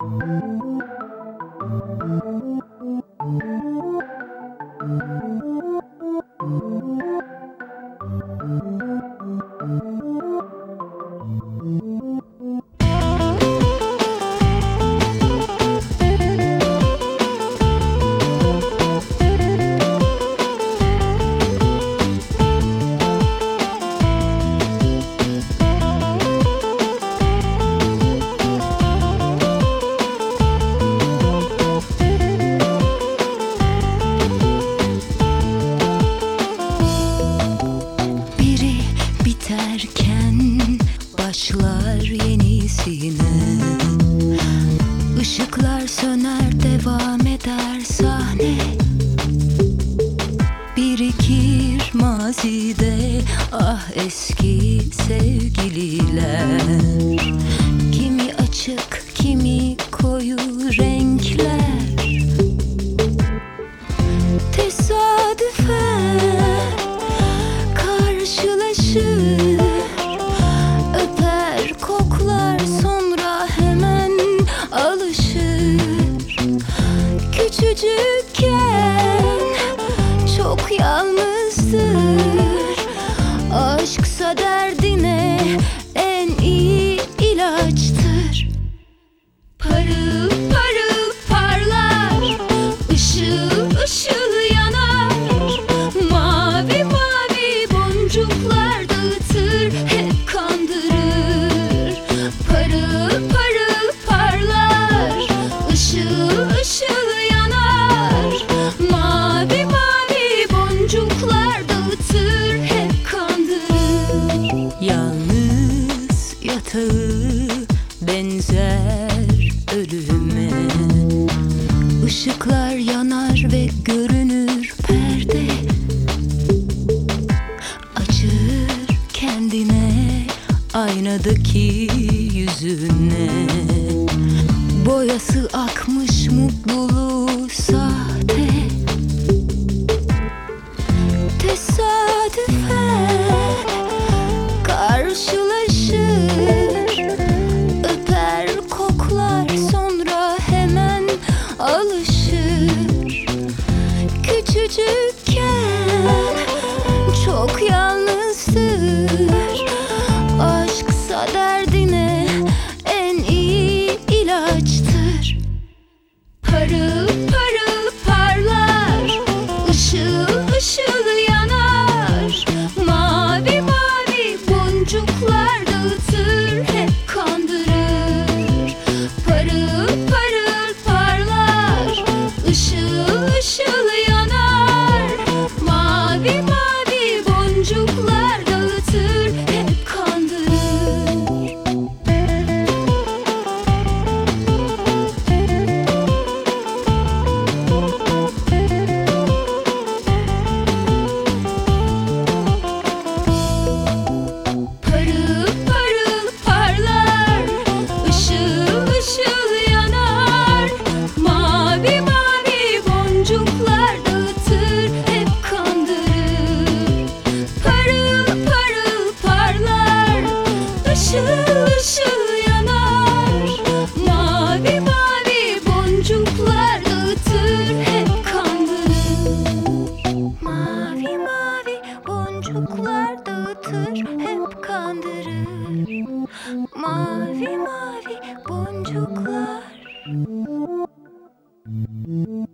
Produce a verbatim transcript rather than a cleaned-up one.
Biterken başlar yenisine. Işıklar söner, devam eder sahne. Birikir mazide ah eski sevgililer. Kimi açık, kimi koyu renkler. Tesadüfen karşılaşır, öper koklar, sonra hemen alışır. Küçücükken çok yalnızdır, aşksa derdine en iyi ilaçtır. Parıl parıl parlar, ışıl ışıl yanar, mavi mavi boncuklar dağıtır, hep kandırır. Parıl parıl parlar, ışıl ışıl yanar, mavi mavi boncuklar dağıtır, hep kandırır. Yalnız yatağı benzer ölüme. Işıklar yanar ve görünür perde. Açır kendine aynadaki yüzüne. Boyası akmış, mutluluğu sahte. Tesadüfen karşılaşır, öper koklar, sonra hemen alışır. Küçücükken çok yalnızdır, aşksa derdine en iyi ilaçtır. Parıl parıl parlar, ışıl ışıl yanar, mavi mavi boncuklar dağıtır, hep kandırır. Parıl parıl parlar, ışıl ışıl yanar, mavi mavi boncuklar dağıtır, hep kandırır. Parıl parıl parlar, ışıl ışıl yanar, mavi mavi boncuklar dağıtır, hep kandırır. Parıl parıl parlar, ışıl ışıl yanar, mavi mavi boncuklar dağıtır, hep kandırır. Mavi mavi boncuklar dağıtır, hep kandırır. Mavi mavi boncuklar.